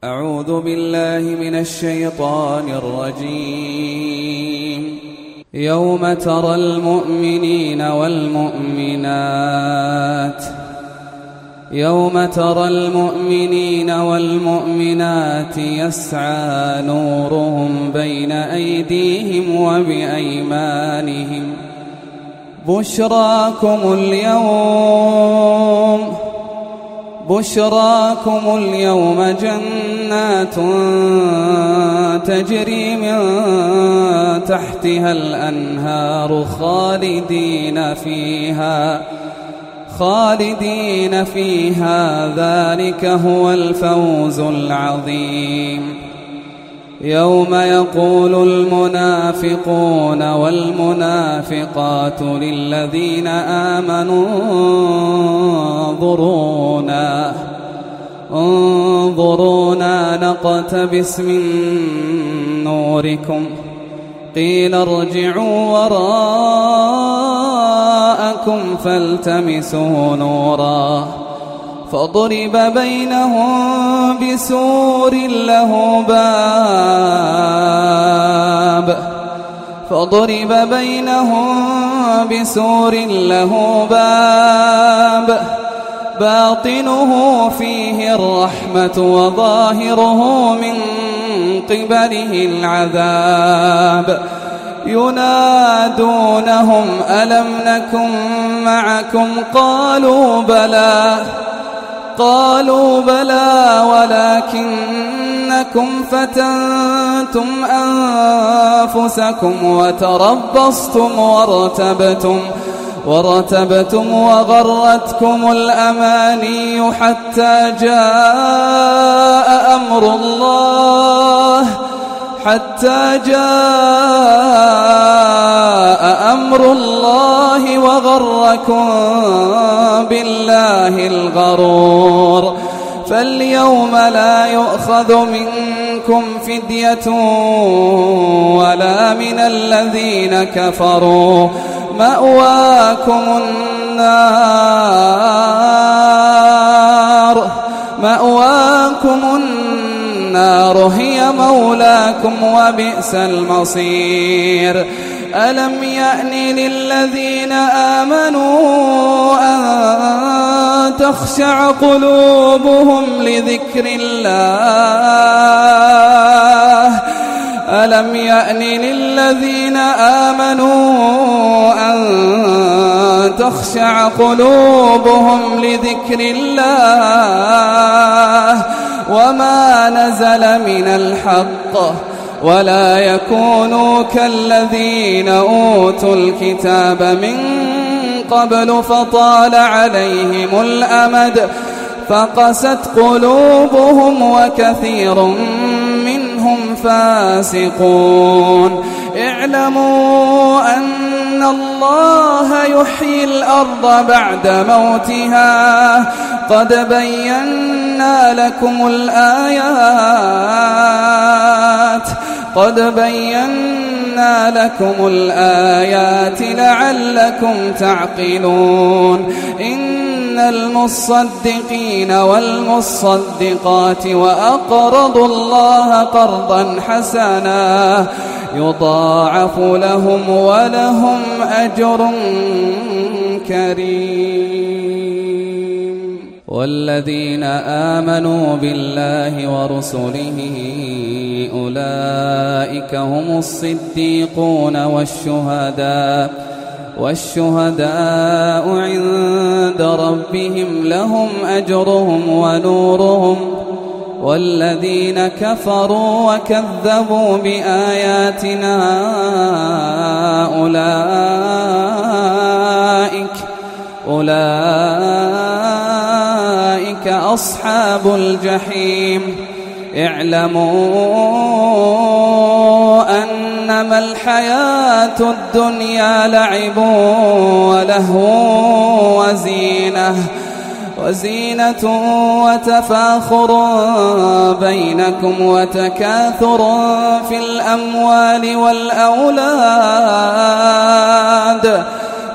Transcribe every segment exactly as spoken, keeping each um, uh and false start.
أعوذ بالله من الشيطان الرجيم. يوم ترى المؤمنين والمؤمنات يوم ترى المؤمنين والمؤمنات يسعى نورهم بين أيديهم وبأيمانهم بشراكم اليوم بشراكم اليوم جنات تجري من تحتها الأنهار خالدين فيها خالدين فيها ذلك هو الفوز العظيم. يوم يقول المنافقون والمنافقات للذين آمنوا انظرونا انظرونا نقتبس من نوركم قيل ارجعوا وراءكم فالتمسوا نورا فضرب بينهم بسور له باب فضرب بينهم بسور له باب باطنه فيه الرحمة وظاهره من قبله العذاب ينادونهم ألم نكن معكم قالوا بلى قالوا بلى ولكنكم فتنتم أنفسكم وتربصتم وارتبتم وارتبتم وغرتكم الأماني حتى جاء أمر الله حتى جاء أمر الله وغركم بالله الغرور. فاليوم لا يؤخذ منكم فدية ولا من الذين كفروا مأواكم النار مأواكم النار هي مولاكم وبئس المصير. ألم يأن للذين آمنوا أن تخشع قلوبهم لذكر الله ألم يأن للذين آمنوا أن تخشع قلوبهم لذكر الله وما نزل من الحق ولا يكونوا كالذين أوتوا الكتاب من قبل فطال عليهم الأمد فقست قلوبهم وكثير منهم فاسقون. اعلموا أن الله يحيي الأرض بعد موتها قد بينا لكم الآيات قد بينا لكم الآيات لعلكم تعقلون. إن المصدقين والمصدقات وأقرضوا الله قرضا حسنا يضاعف لهم ولهم أجر كريم. والذين آمنوا بالله ورسله أولئك هم الصديقون والشهداء والشهداء عند ربهم لهم أجرهم ونورهم. والذين كفروا وكذبوا بآياتنا أولئك أولئك أصحاب الجحيم. اعلموا أنما الحياة الدنيا لعب ولهو وزينة وزينة وتفاخر بينكم وتكاثر في الأموال والأولاد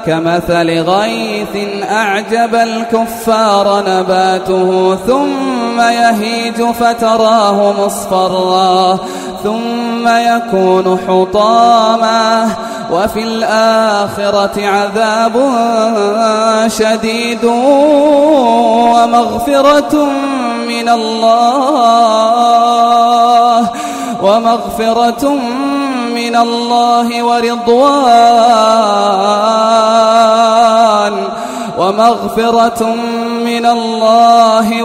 كمثل غيث أعجب الكفار نباته ثم ثم يهيج فتراه مصفرا ثم يكون حطاما وفي الآخرة عذاب شديد ومغفرة من الله ومغفرة من الله ورضوان ومغفرة من الله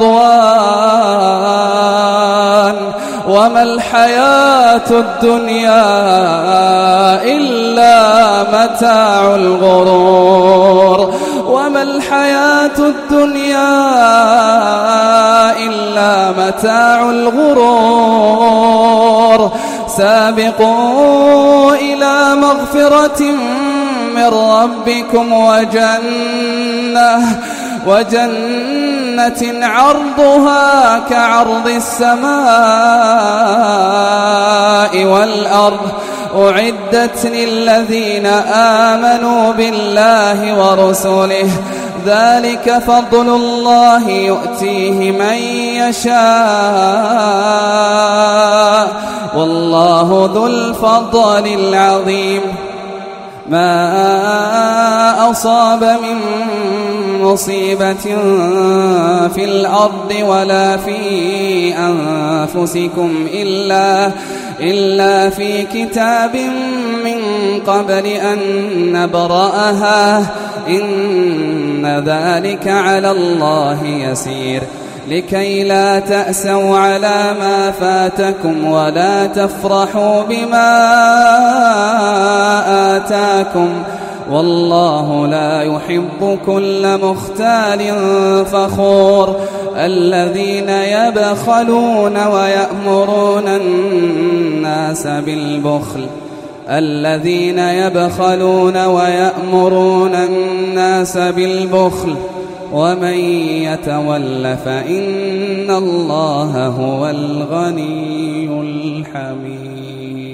ورضوان وما الحياة الدنيا إلا متاع الغرور وما الحياة الدنيا إلا متاع الغرور سابقوا إلى مغفرة من ربكم وجنة وجنة عرضها كعرض السماء والأرض أعدت للذين آمنوا بالله ورسله ذلك فضل الله يؤتيه من يشاء والله ذو الفضل العظيم ما أصاب من مصيبة في الأرض ولا في أنفسكم إلا, إلا في كتاب من قبل أن نبرأها إن ذلك على الله يسير لكي لا تأسوا على ما فاتكم ولا تفرحوا بما آتاكم والله لا يحب كل مختال فخور الذين يبخلون ويأمرون الناس بالبخل الذين يبخلون ويأمرون الناس بالبخل ومن يتول فإن الله هو الغني الحميد.